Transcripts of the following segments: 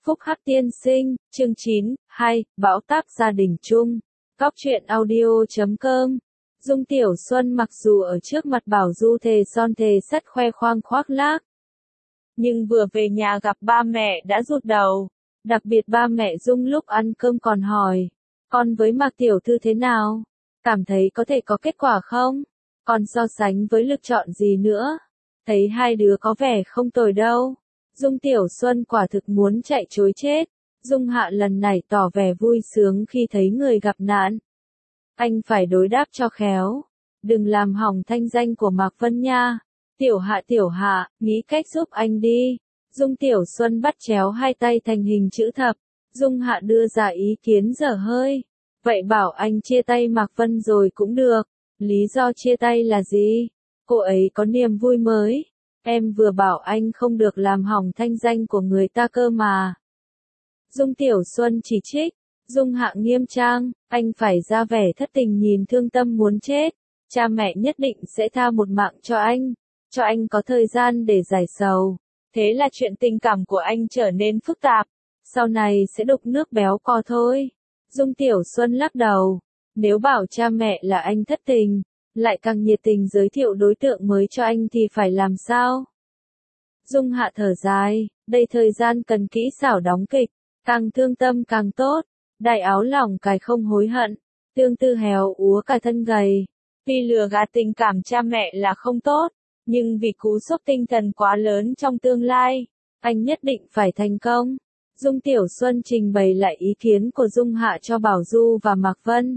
Phúc Hắc tiên sinh, chương 9, 2, bão táp gia đình chung. Cóc truyện audio.com. Dung Tiểu Xuân mặc dù ở trước mặt Bảo Du thề son thề sắt khoe khoang khoác lác, nhưng vừa về nhà gặp ba mẹ đã rụt đầu. Đặc biệt ba mẹ Dung lúc ăn cơm còn hỏi, con với Mạc Tiểu Thư thế nào? Cảm thấy có thể có kết quả không? Còn so sánh với lựa chọn gì nữa? Thấy hai đứa có vẻ không tồi đâu. Dung Tiểu Xuân quả thực muốn chạy trối chết. Dung Hạ lần này tỏ vẻ vui sướng khi thấy người gặp nạn. Anh phải đối đáp cho khéo. Đừng làm hỏng thanh danh của Mạc Vân nha. Tiểu Hạ, nghĩ cách giúp anh đi. Dung Tiểu Xuân bắt chéo hai tay thành hình chữ thập. Dung Hạ đưa ra ý kiến dở hơi. Vậy bảo anh chia tay Mạc Vân rồi cũng được. Lý do chia tay là gì? Cô ấy có niềm vui mới. Em vừa bảo anh không được làm hỏng thanh danh của người ta cơ mà. Dung Tiểu Xuân chỉ trích. Dung Hạ nghiêm trang, anh phải ra vẻ thất tình nhìn thương tâm muốn chết. Cha mẹ nhất định sẽ tha một mạng cho anh có thời gian để giải sầu. Thế là chuyện tình cảm của anh trở nên phức tạp. Sau này sẽ đục nước béo cò thôi. Dung Tiểu Xuân lắc đầu. Nếu bảo cha mẹ là anh thất tình, lại càng nhiệt tình giới thiệu đối tượng mới cho anh thì phải làm sao? Dung Hạ thở dài, đây thời gian cần kỹ xảo đóng kịch, càng thương tâm càng tốt, đại áo lỏng cài không hối hận, tương tư héo úa cả thân gầy. Vì lừa gạt tình cảm cha mẹ là không tốt, nhưng vì cú sốc tinh thần quá lớn trong tương lai, anh nhất định phải thành công. Dung Tiểu Xuân trình bày lại ý kiến của Dung Hạ cho Bảo Du và Mạc Vân.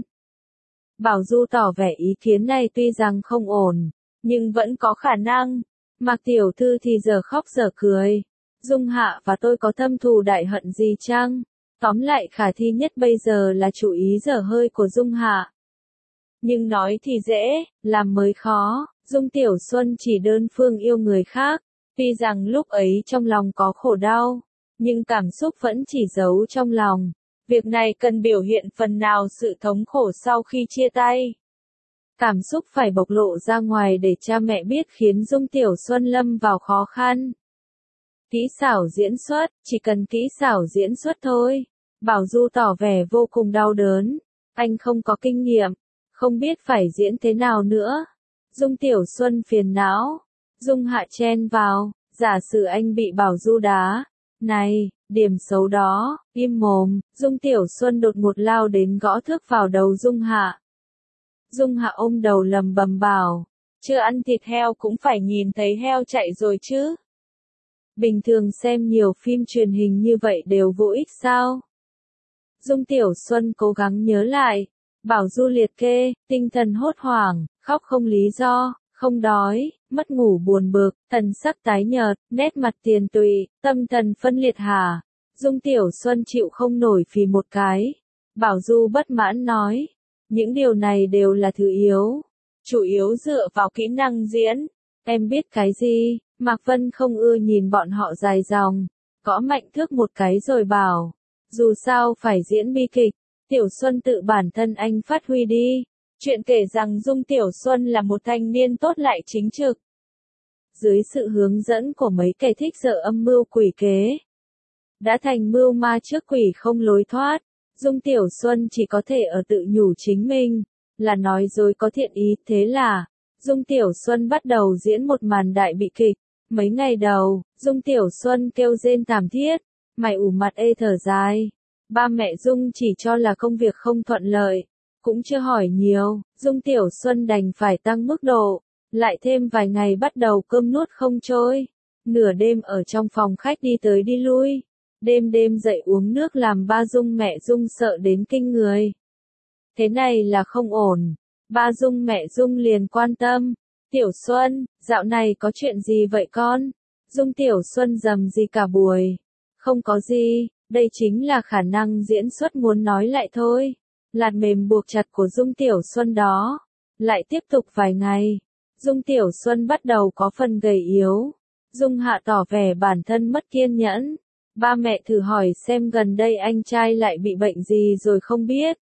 Bảo Du tỏ vẻ ý kiến này tuy rằng không ổn, nhưng vẫn có khả năng. Mạc Tiểu Thư thì giờ khóc giờ cười. Dung Hạ và tôi có thâm thù đại hận gì chăng? Tóm lại khả thi nhất bây giờ là chủ ý dở hơi của Dung Hạ. Nhưng nói thì dễ, làm mới khó. Dung Tiểu Xuân chỉ đơn phương yêu người khác. Tuy rằng lúc ấy trong lòng có khổ đau, nhưng cảm xúc vẫn chỉ giấu trong lòng. Việc này cần biểu hiện phần nào sự thống khổ sau khi chia tay. Cảm xúc phải bộc lộ ra ngoài để cha mẹ biết khiến Dung Tiểu Xuân lâm vào khó khăn. Kỹ xảo diễn xuất, chỉ cần kỹ xảo diễn xuất thôi. Bảo Du tỏ vẻ vô cùng đau đớn. Anh không có kinh nghiệm, không biết phải diễn thế nào nữa. Dung Tiểu Xuân phiền não. Dung Hạ chen vào, giả sử anh bị Bảo Du đá. Này, điểm xấu đó, im mồm. Dung Tiểu Xuân đột ngột lao đến gõ thước vào đầu Dung Hạ. Dung Hạ ôm đầu lầm bầm bảo, chưa ăn thịt heo cũng phải nhìn thấy heo chạy rồi chứ. Bình thường xem nhiều phim truyền hình như vậy đều vô ích sao? Dung Tiểu Xuân cố gắng nhớ lại. Bảo Du liệt kê, tinh thần hốt hoảng, khóc không lý do, không đói, mất ngủ buồn bực, thần sắc tái nhợt, nét mặt tiền tụy, tâm thần phân liệt hả? Dung Tiểu Xuân chịu không nổi phì một cái. Bảo Du bất mãn nói, những điều này đều là thứ yếu, chủ yếu dựa vào kỹ năng diễn. Em biết cái gì? Mạc Vân không ưa nhìn bọn họ dài dòng, gõ mạnh thước một cái rồi bảo, dù sao phải diễn bi kịch, Tiểu Xuân tự bản thân anh phát huy đi. Chuyện kể rằng Dung Tiểu Xuân là một thanh niên tốt lại chính trực. Dưới sự hướng dẫn của mấy kẻ thích dở âm mưu quỷ kế, đã thành mưu ma trước quỷ không lối thoát. Dung Tiểu Xuân chỉ có thể ở tự nhủ chính mình, là nói dối có thiện ý. Thế là, Dung Tiểu Xuân bắt đầu diễn một màn đại bi kịch. Mấy ngày đầu, Dung Tiểu Xuân kêu rên thảm thiết, mày ủ mặt thở dài. Ba mẹ Dung chỉ cho là công việc không thuận lợi, cũng chưa hỏi nhiều. Dung Tiểu Xuân đành phải tăng mức độ, lại thêm vài ngày bắt đầu cơm nuốt không trôi. Nửa đêm ở trong phòng khách đi tới đi lui, đêm dậy uống nước làm ba Dung mẹ Dung sợ đến kinh người. Thế này là không ổn. Ba Dung mẹ Dung liền quan tâm. Tiểu Xuân, dạo này có chuyện gì vậy con? Dung Tiểu Xuân rầm gì cả buổi. Không có gì, đây chính là khả năng diễn xuất muốn nói lại thôi. Lạt mềm buộc chặt của Dung Tiểu Xuân đó. Lại tiếp tục vài ngày. Dung Tiểu Xuân bắt đầu có phần gầy yếu. Dung Hạ tỏ vẻ bản thân mất kiên nhẫn. Ba mẹ thử hỏi xem gần đây anh trai lại bị bệnh gì rồi không biết.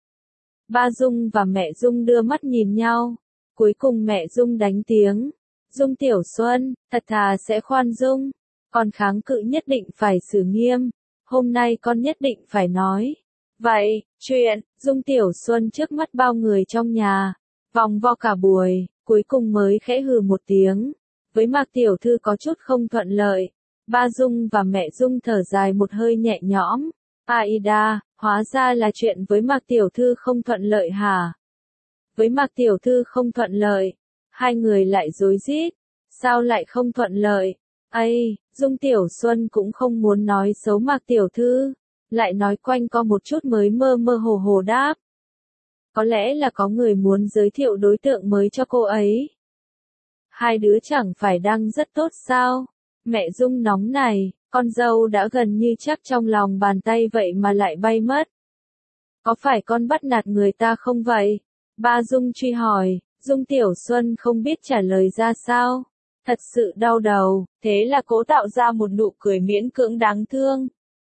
Ba Dung và mẹ Dung đưa mắt nhìn nhau. Cuối cùng mẹ Dung đánh tiếng. Dung Tiểu Xuân, thật thà sẽ khoan dung. Còn kháng cự nhất định phải xử nghiêm. hôm nay con nhất định phải nói. Vậy, chuyện, Dung Tiểu Xuân trước mắt bao người trong nhà, vòng vo cả buổi, cuối cùng mới khẽ hừ một tiếng. Với Mạc Tiểu Thư có chút không thuận lợi, ba Dung và mẹ Dung thở dài một hơi nhẹ nhõm. Aida, hóa ra là chuyện với Mạc Tiểu Thư không thuận lợi hả? Với Mạc Tiểu Thư không thuận lợi, hai người lại rối rít. Sao lại không thuận lợi? Ây, Dung Tiểu Xuân cũng không muốn nói xấu Mạc Tiểu Thư, lại nói quanh co một chút mới mơ mơ hồ hồ đáp. Có lẽ là có người muốn giới thiệu đối tượng mới cho cô ấy. Hai đứa chẳng phải đang rất tốt sao? Mẹ Dung nóng này, con dâu đã gần như chắc trong lòng bàn tay vậy mà lại bay mất. Có phải con bắt nạt người ta không vậy? Ba Dung truy hỏi, Dung Tiểu Xuân không biết trả lời ra sao. Thật sự đau đầu, thế là cố tạo ra một nụ cười miễn cưỡng đáng thương.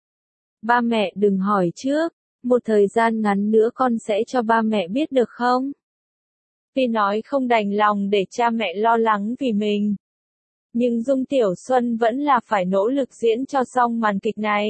Ba mẹ đừng hỏi trước, một thời gian ngắn nữa con sẽ cho ba mẹ biết được không? Vì nói không đành lòng để cha mẹ lo lắng vì mình. Nhưng Dung Tiểu Xuân vẫn là phải nỗ lực diễn cho xong màn kịch này.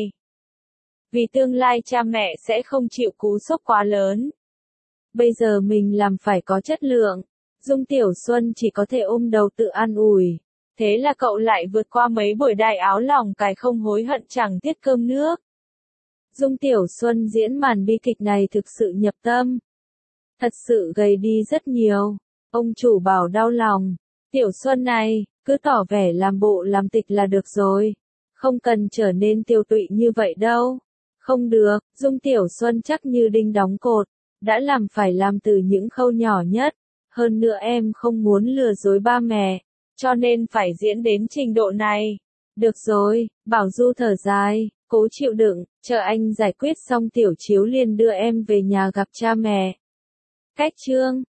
Vì tương lai cha mẹ sẽ không chịu cú sốc quá lớn. Bây giờ mình làm phải có chất lượng. Dung Tiểu Xuân chỉ có thể ôm đầu tự an ủi. Thế là cậu lại vượt qua mấy buổi đại áo lòng cài không hối hận chẳng tiếc cơm nước. Dung Tiểu Xuân diễn màn bi kịch này thực sự nhập tâm. Thật sự gầy đi rất nhiều. Ông chủ bảo đau lòng. Tiểu Xuân này, cứ tỏ vẻ làm bộ làm tịch là được rồi. Không cần trở nên tiêu tụy như vậy đâu. Không được, Dung Tiểu Xuân chắc như đinh đóng cột. Đã làm phải làm từ những khâu nhỏ nhất. Hơn nữa em không muốn lừa dối ba mẹ. Cho nên phải diễn đến trình độ này. Được rồi, Bảo Du thở dài, cố chịu đựng, chờ anh giải quyết xong Tiểu Chiếu liền đưa em về nhà gặp cha mẹ. Cách chương